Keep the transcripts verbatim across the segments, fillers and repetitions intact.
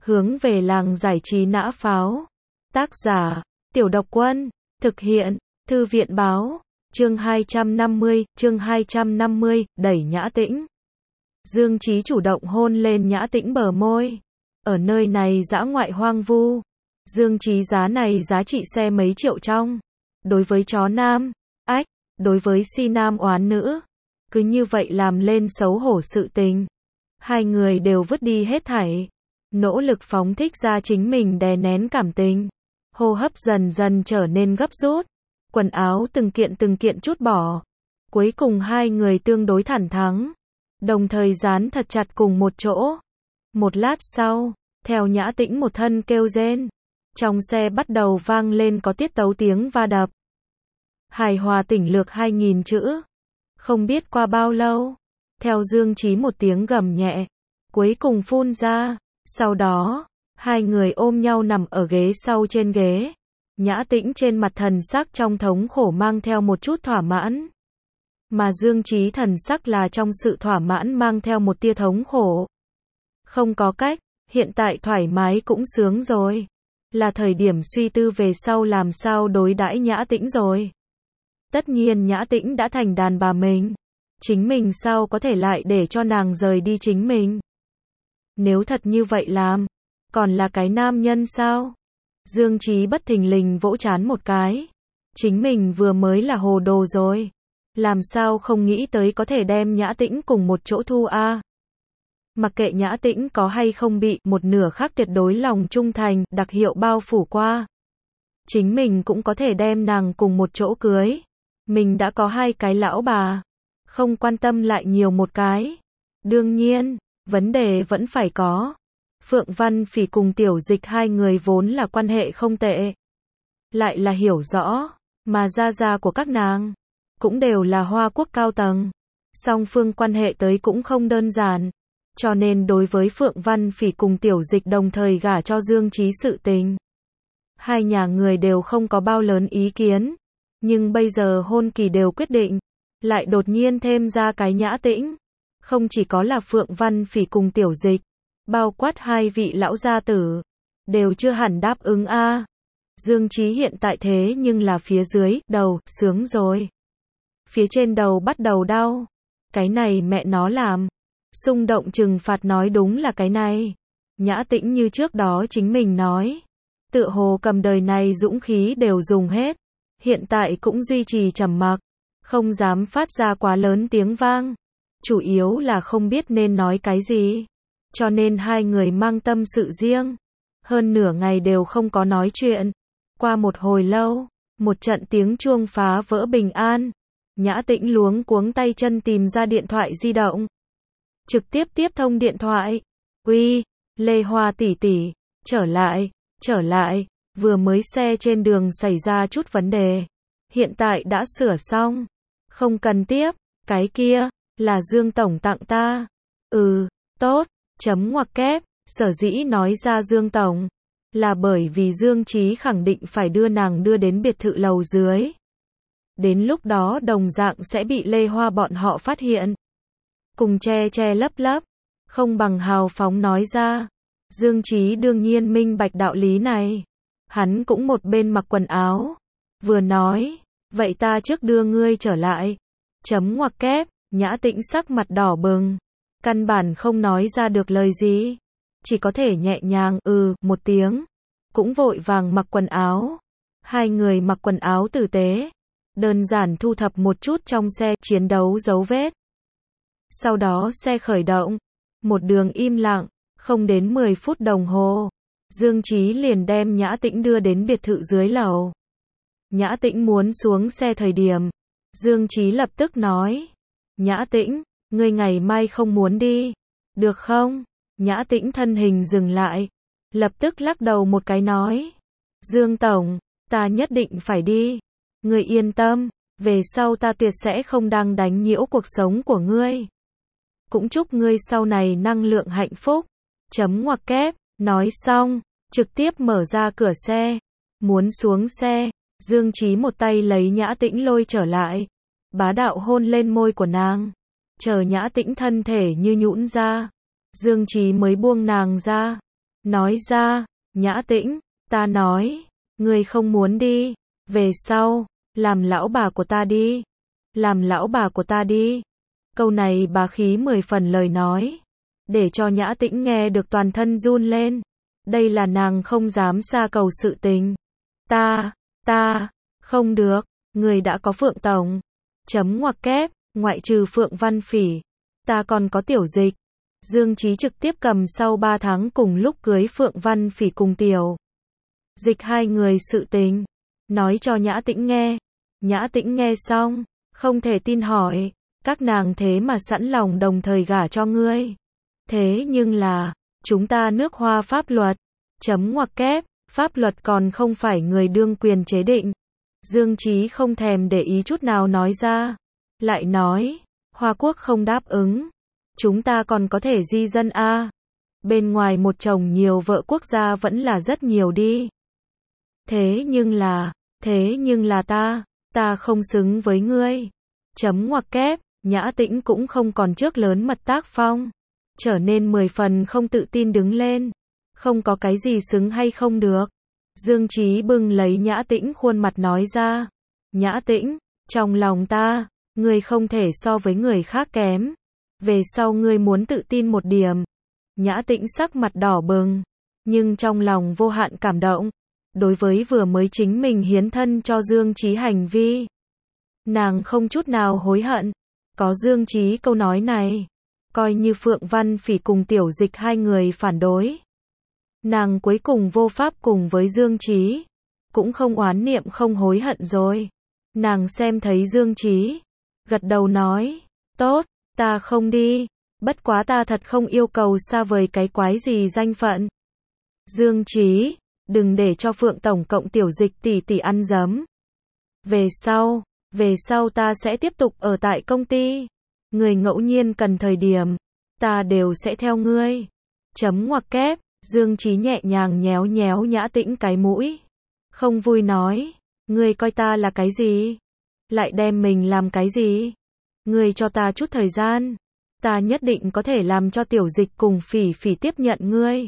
hướng về làng giải trí nã pháo. Tác giả, Tiểu Độc Quân, thực hiện, Thư viện Báo, chương hai trăm năm mươi, chương hai trăm năm mươi, đẩy Nhã Tĩnh. Dương Chí chủ động hôn lên Nhã Tĩnh bờ môi. Ở nơi này dã ngoại hoang vu, Dương Chí giá này giá trị xe mấy triệu trong. Đối với chó nam, ách, đối với si nam oán nữ, cứ như vậy làm lên xấu hổ sự tình. Hai người đều vứt đi hết thảy, nỗ lực phóng thích ra chính mình đè nén cảm tình. Hô hấp dần dần trở nên gấp rút, quần áo từng kiện từng kiện trút bỏ. Cuối cùng hai người tương đối thẳng thắn, đồng thời dán thật chặt cùng một chỗ. Một lát sau, theo Nhã Tĩnh một thân kêu rên, trong xe bắt đầu vang lên có tiết tấu tiếng va đập. Hài hòa tỉnh lược hai nghìn chữ. Không biết qua bao lâu, theo Dương Chí một tiếng gầm nhẹ, cuối cùng phun ra. Sau đó, hai người ôm nhau nằm ở ghế sau trên ghế. Nhã Tĩnh trên mặt thần sắc trong thống khổ mang theo một chút thỏa mãn. Mà Dương Chí thần sắc là trong sự thỏa mãn mang theo một tia thống khổ. Không có cách, hiện tại thoải mái cũng sướng rồi. Là thời điểm suy tư về sau làm sao đối đãi Nhã Tĩnh rồi. Tất nhiên Nhã Tĩnh đã thành đàn bà mình. Chính mình sao có thể lại để cho nàng rời đi chính mình. Nếu thật như vậy làm, còn là cái nam nhân sao? Dương Chí bất thình lình vỗ trán một cái. Chính mình vừa mới là hồ đồ rồi. Làm sao không nghĩ tới có thể đem Nhã Tĩnh cùng một chỗ thu a? À? Mặc kệ Nhã Tĩnh có hay không bị một nửa khác tuyệt đối lòng trung thành, đặc hiệu bao phủ qua. Chính mình cũng có thể đem nàng cùng một chỗ cưới. Mình đã có hai cái lão bà, không quan tâm lại nhiều một cái. Đương nhiên, vấn đề vẫn phải có. Phượng Văn Phỉ cùng Tiểu Dịch hai người vốn là quan hệ không tệ. Lại là hiểu rõ, mà gia gia của các nàng cũng đều là Hoa Quốc cao tầng. Song phương quan hệ tới cũng không đơn giản. Cho nên đối với Phượng Văn Phỉ cùng Tiểu Dịch đồng thời gả cho Dương Chí sự tình, hai nhà người đều không có bao lớn ý kiến. Nhưng bây giờ hôn kỳ đều quyết định, lại đột nhiên thêm ra cái Nhã Tĩnh. Không chỉ có là Phượng Văn Phỉ cùng Tiểu Dịch, bao quát hai vị lão gia tử, đều chưa hẳn đáp ứng a. À. Dương Chí hiện tại thế nhưng là phía dưới đầu, sướng rồi. Phía trên đầu bắt đầu đau. Cái này mẹ nó làm. Xung động trừng phạt nói đúng là cái này. Nhã Tĩnh như trước đó chính mình nói. Tựa hồ cầm đời này dũng khí đều dùng hết. Hiện tại cũng duy trì trầm mặc. Không dám phát ra quá lớn tiếng vang. Chủ yếu là không biết nên nói cái gì. Cho nên hai người mang tâm sự riêng. Hơn nửa ngày đều không có nói chuyện. Qua một hồi lâu, một trận tiếng chuông phá vỡ bình an. Nhã Tĩnh luống cuống tay chân tìm ra điện thoại di động. Trực tiếp tiếp thông điện thoại. Uy, Lê Hoa tỷ tỷ, trở lại, trở lại, vừa mới xe trên đường xảy ra chút vấn đề. Hiện tại đã sửa xong. Không cần tiếp, cái kia, là Dương Tổng tặng ta. Ừ, tốt, chấm ngoặc kép, sở dĩ nói ra Dương Tổng. Là bởi vì Dương Chí khẳng định phải đưa nàng đưa đến biệt thự lầu dưới. Đến lúc đó đồng dạng sẽ bị Lê Hoa bọn họ phát hiện. Cùng che che lấp lấp, không bằng hào phóng nói ra. Dương Chí đương nhiên minh bạch đạo lý này. Hắn cũng một bên mặc quần áo, vừa nói, vậy ta trước đưa ngươi trở lại. Chấm ngoặc kép, Nhã Tĩnh sắc mặt đỏ bừng, căn bản không nói ra được lời gì, chỉ có thể nhẹ nhàng ừ một tiếng, cũng vội vàng mặc quần áo. Hai người mặc quần áo tử tế, đơn giản thu thập một chút trong xe chiến đấu dấu vết. Sau đó xe khởi động, một đường im lặng, không đến mười phút đồng hồ, Dương Chí liền đem Nhã Tĩnh đưa đến biệt thự dưới lầu. Nhã Tĩnh muốn xuống xe thời điểm, Dương Chí lập tức nói, Nhã Tĩnh, ngươi ngày mai không muốn đi, được không? Nhã Tĩnh thân hình dừng lại, lập tức lắc đầu một cái nói, Dương Tổng, ta nhất định phải đi, ngươi yên tâm, về sau ta tuyệt sẽ không đang đánh nhiễu cuộc sống của ngươi. Cũng chúc ngươi sau này năng lượng hạnh phúc. Chấm ngoặc kép, nói xong, trực tiếp mở ra cửa xe, muốn xuống xe. Dương Chí một tay lấy Nhã Tĩnh lôi trở lại, bá đạo hôn lên môi của nàng. Chờ Nhã Tĩnh thân thể như nhũn ra, Dương Chí mới buông nàng ra. nói ra, Nhã Tĩnh, ta nói, ngươi không muốn đi, về sau, làm lão bà của ta đi, làm lão bà của ta đi. Câu này bá khí mười phần lời nói, để cho Nhã Tĩnh nghe được toàn thân run lên. Đây là nàng không dám xa cầu sự tình. Ta, ta, không được, người đã có Phượng Tổng. Chấm ngoặc kép, ngoại trừ Phượng Văn Phỉ, ta còn có Tiểu Dịch. Dương Chí trực tiếp cầm sau ba tháng cùng lúc cưới Phượng Văn Phỉ cùng Tiểu Dịch hai người sự tình, nói cho Nhã Tĩnh nghe. Nhã Tĩnh nghe xong, không thể tin hỏi, các nàng thế mà sẵn lòng đồng thời gả cho ngươi. Thế nhưng là, chúng ta nước Hoa pháp luật, chấm ngoặc kép, pháp luật còn không phải người đương quyền chế định. Dương Chí không thèm để ý chút nào nói ra, lại nói, Hoa Quốc không đáp ứng, chúng ta còn có thể di dân a. Bên ngoài một chồng nhiều vợ quốc gia vẫn là rất nhiều đi. Thế nhưng là, thế nhưng là ta, ta không xứng với ngươi. Chấm ngoặc kép, Nhã Tĩnh cũng không còn trước lớn mật tác phong, trở nên mười phần không tự tin đứng lên. Không có cái gì xứng hay không được. Dương Chí bưng lấy Nhã Tĩnh khuôn mặt nói ra. Nhã Tĩnh, trong lòng ta, ngươi không thể so với người khác kém. Về sau ngươi muốn tự tin một điểm. Nhã Tĩnh sắc mặt đỏ bừng, nhưng trong lòng vô hạn cảm động. Đối với vừa mới chính mình hiến thân cho Dương Chí hành vi, nàng không chút nào hối hận. Có Dương Chí câu nói này, coi như Phượng Văn Phỉ cùng Tiểu Dịch hai người phản đối, nàng cuối cùng vô pháp cùng với Dương Chí, cũng không oán niệm không hối hận rồi. Nàng xem thấy Dương Chí, gật đầu nói, tốt, ta không đi, bất quá ta thật không yêu cầu xa vời cái quái gì danh phận. Dương Chí, đừng để cho Phượng Tổng cộng Tiểu Dịch tỷ tỷ ăn dấm. Về sau, về sau ta sẽ tiếp tục ở tại công ty. Người ngẫu nhiên cần thời điểm, ta đều sẽ theo ngươi. Chấm ngoặc kép, Dương Chí nhẹ nhàng nhéo nhéo Nhã Tĩnh cái mũi. Không vui nói, ngươi coi ta là cái gì? Lại đem mình làm cái gì? Ngươi cho ta chút thời gian, ta nhất định có thể làm cho Tiểu Dịch cùng Phỉ Phỉ tiếp nhận ngươi.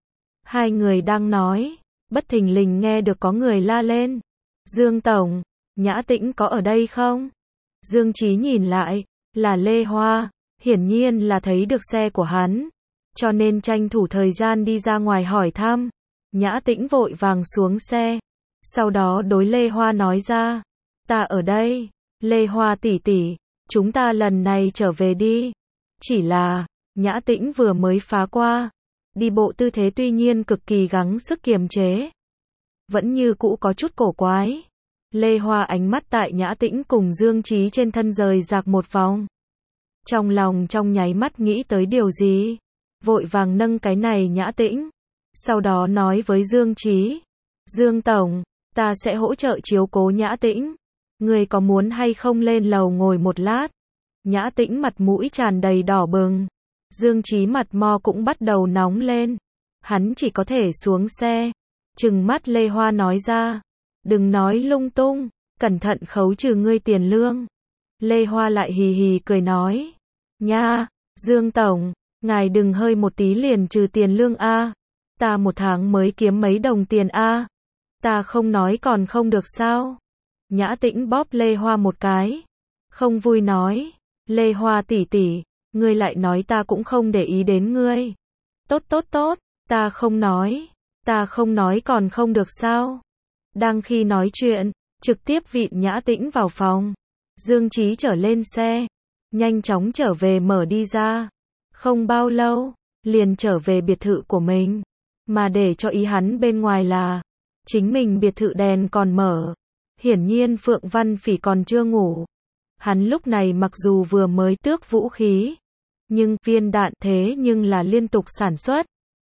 Hai người đang nói, bất thình lình nghe được có người la lên. Dương Tổng, Nhã Tĩnh có ở đây không? Dương Chí nhìn lại, là Lê Hoa, hiển nhiên là thấy được xe của hắn, cho nên tranh thủ thời gian đi ra ngoài hỏi thăm. Nhã Tĩnh vội vàng xuống xe, sau đó đối Lê Hoa nói ra, ta ở đây, Lê Hoa tỷ tỷ, chúng ta lần này trở về đi. Chỉ là, Nhã Tĩnh vừa mới phá qua, đi bộ tư thế tuy nhiên cực kỳ gắng sức kiềm chế, vẫn như cũ có chút cổ quái. Lê Hoa ánh mắt tại Nhã Tĩnh cùng Dương Chí trên thân rời rạc một vòng. Trong lòng trong nháy mắt nghĩ tới điều gì, vội vàng nâng cái này Nhã Tĩnh, sau đó nói với Dương Chí, Dương Tổng, ta sẽ hỗ trợ chiếu cố Nhã Tĩnh, người có muốn hay không lên lầu ngồi một lát? Nhã Tĩnh mặt mũi tràn đầy đỏ bừng, Dương Chí mặt mo cũng bắt đầu nóng lên, hắn chỉ có thể xuống xe, trừng mắt Lê Hoa nói ra, đừng nói lung tung, cẩn thận khấu trừ ngươi tiền lương. Lê Hoa lại hì hì cười nói, nha, Dương Tổng, ngài đừng hơi một tí liền trừ tiền lương a, ta một tháng mới kiếm mấy đồng tiền a, ta không nói còn không được sao? Nhã Tĩnh bóp Lê Hoa một cái, không vui nói, Lê Hoa tỷ tỷ, ngươi lại nói ta cũng không để ý đến ngươi. Tốt tốt tốt, ta không nói, ta không nói còn không được sao? Đang khi nói chuyện, trực tiếp vịn Nhã Tĩnh vào phòng. Dương Chí trở lên xe, nhanh chóng trở về mở đi ra. Không bao lâu, liền trở về biệt thự của mình. Mà để cho ý hắn bên ngoài là, chính mình biệt thự đèn còn mở. Hiển nhiên Phượng Văn Phỉ còn chưa ngủ. Hắn lúc này mặc dù vừa mới tước vũ khí, nhưng viên đạn thế nhưng là liên tục sản xuất.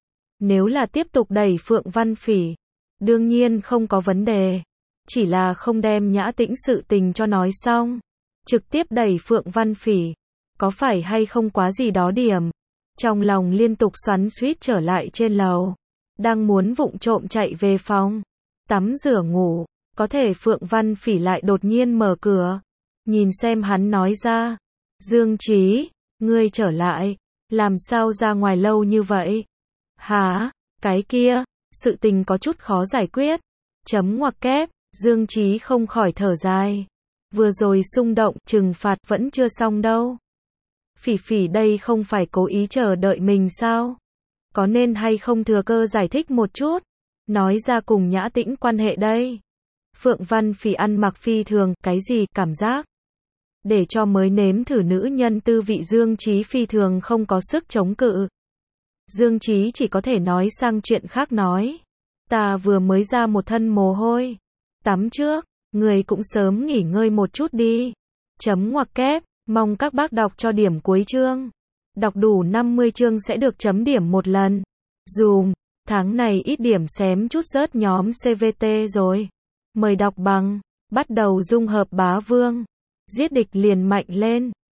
Nếu là tiếp tục đẩy Phượng Văn Phỉ, đương nhiên không có vấn đề. Chỉ là không đem Nhã Tĩnh sự tình cho nói xong, trực tiếp đẩy Phượng Văn Phỉ, có phải hay không quá gì đó điểm. Trong lòng liên tục xoắn xuýt trở lại trên lầu, đang muốn vụng trộm chạy về phòng, tắm rửa ngủ, có thể Phượng Văn Phỉ lại đột nhiên mở cửa, nhìn xem hắn nói ra, Dương Chí, ngươi trở lại, làm sao ra ngoài lâu như vậy? Hả? Cái kia, sự tình có chút khó giải quyết. Chấm ngoặc kép, Dương Chí không khỏi thở dài. Vừa rồi xung động, trừng phạt vẫn chưa xong đâu. Phỉ Phỉ đây không phải cố ý chờ đợi mình sao? Có nên hay không thừa cơ giải thích một chút? Nói ra cùng Nhã Tĩnh quan hệ đây. Phượng Văn Phỉ ăn mặc phi thường, cái gì, cảm giác? Để cho mới nếm thử nữ nhân tư vị Dương Chí phi thường không có sức chống cự. Dương Chí chỉ có thể nói sang chuyện khác nói. Ta vừa mới ra một thân mồ hôi. Tắm trước, người cũng sớm nghỉ ngơi một chút đi. Chấm ngoặc kép, mong các bác đọc cho điểm cuối chương. Đọc đủ năm mươi chương sẽ được chấm điểm một lần. Dùm, tháng này ít điểm xém chút rớt nhóm xê vê tê rồi. Mời đọc bằng, bắt đầu dung hợp bá vương. Giết địch liền mạnh lên.